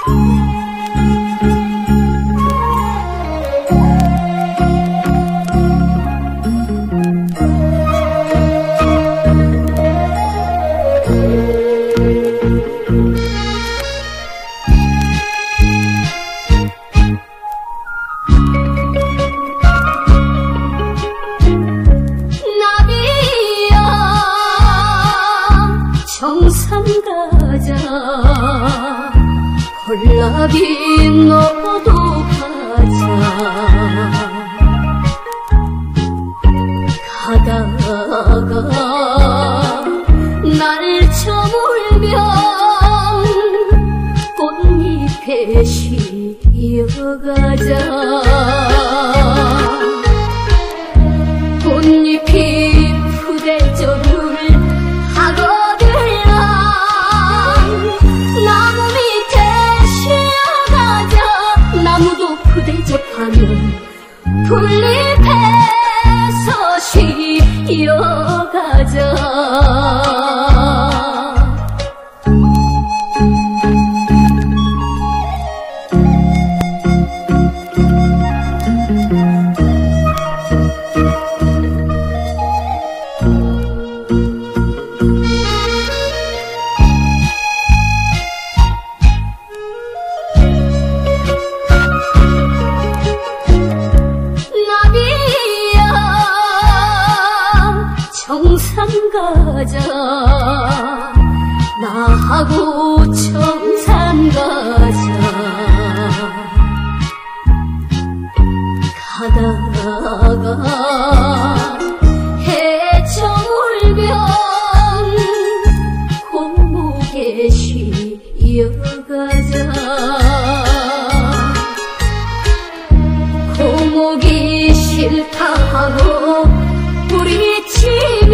정상 가자 홀라비 너도 가자 가다가 날 저물면 꽃잎에 씌어가자 꽃잎이 푸대접을 푸대접하면 풀잎에서 쉬어가자 정상 가자 나하고 정상 가자 가다가 해 저물면 고목에 쉬어가자 고목이 싫다 하고 부딪히면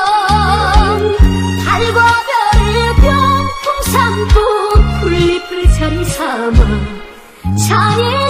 달과 별을 병풍 삼고 풀잎을 자리 삼아 자리